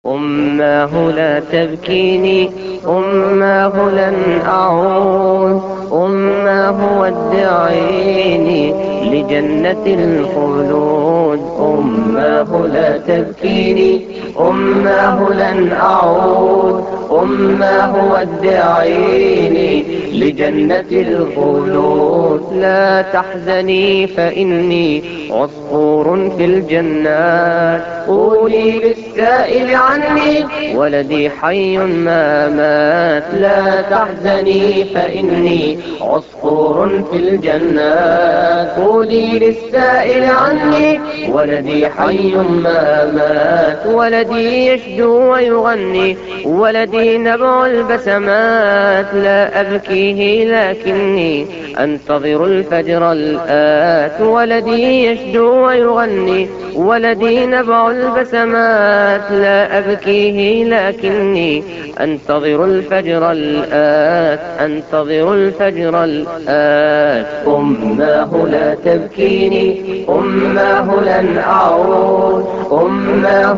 أماه لا تبكيني، أماه لن أعود، أماه ودعيني لجنة الخلود. أماه لا تبكيني، أماه لن أعود، أماه ودعيني لجنة الخلود. لا تحزني فإني عصفور في الجنات، قولي للسائل عني ولدي حي ما مات. لا تحزني فإني عصفور في الجنات، قولي للسائل عني ولدي حي ما مات. ولدي يشدو ويغني، ولدي نبع البسمات. لا أبكيه لكني أنتظر الفجر الآت. ولدي يشدو ويغني، ولدي نبع البسمات. لا أبكيه لكني أنتظر الفجر الآت، أنتظر الفجر الآت. أماه لا تبكيني، أماه لن أعود، أماه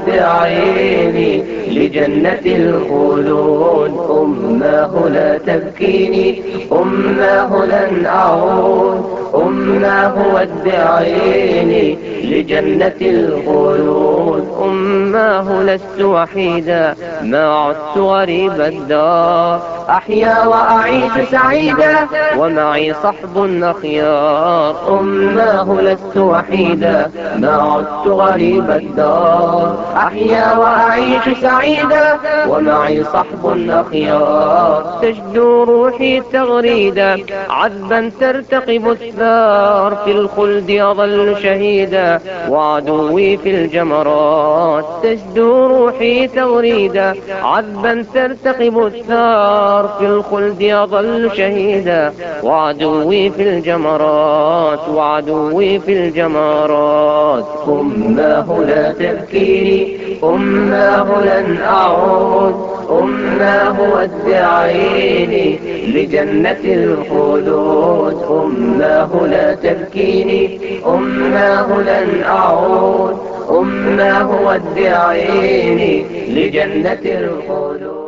ودعيني لجنة الخلود. أماه لا تبكيني، أماه لن أعود، أماه ودعيني لجنة الخلود. أماه لست وحيدا، ما عدت غريب الدار، أحيا وأعيش سعيدا ومعي صحب أخيار. أماه لست وحيدا، ما عدت غريب الدار، أحيا وأعيش سعيدا ومعي صحب أخيار. تشدو روحي تغريدا، عذبا ترتقب الثار، في الخلد أظل شهيدا وعدوي في الجمرات. تشدو روحي تغريدا، عذبا ترتقب الثار، في الخلد أظل شهيدا وعدوي في الجمرات، وعدوي في الجمرات. أماه لا تبكيني، أماه لن أعود، أماه ودعيني لجنة الخلود. أماه لا تبكيني، أماه لن أعود، أماه ودعيني لجنة الخلود.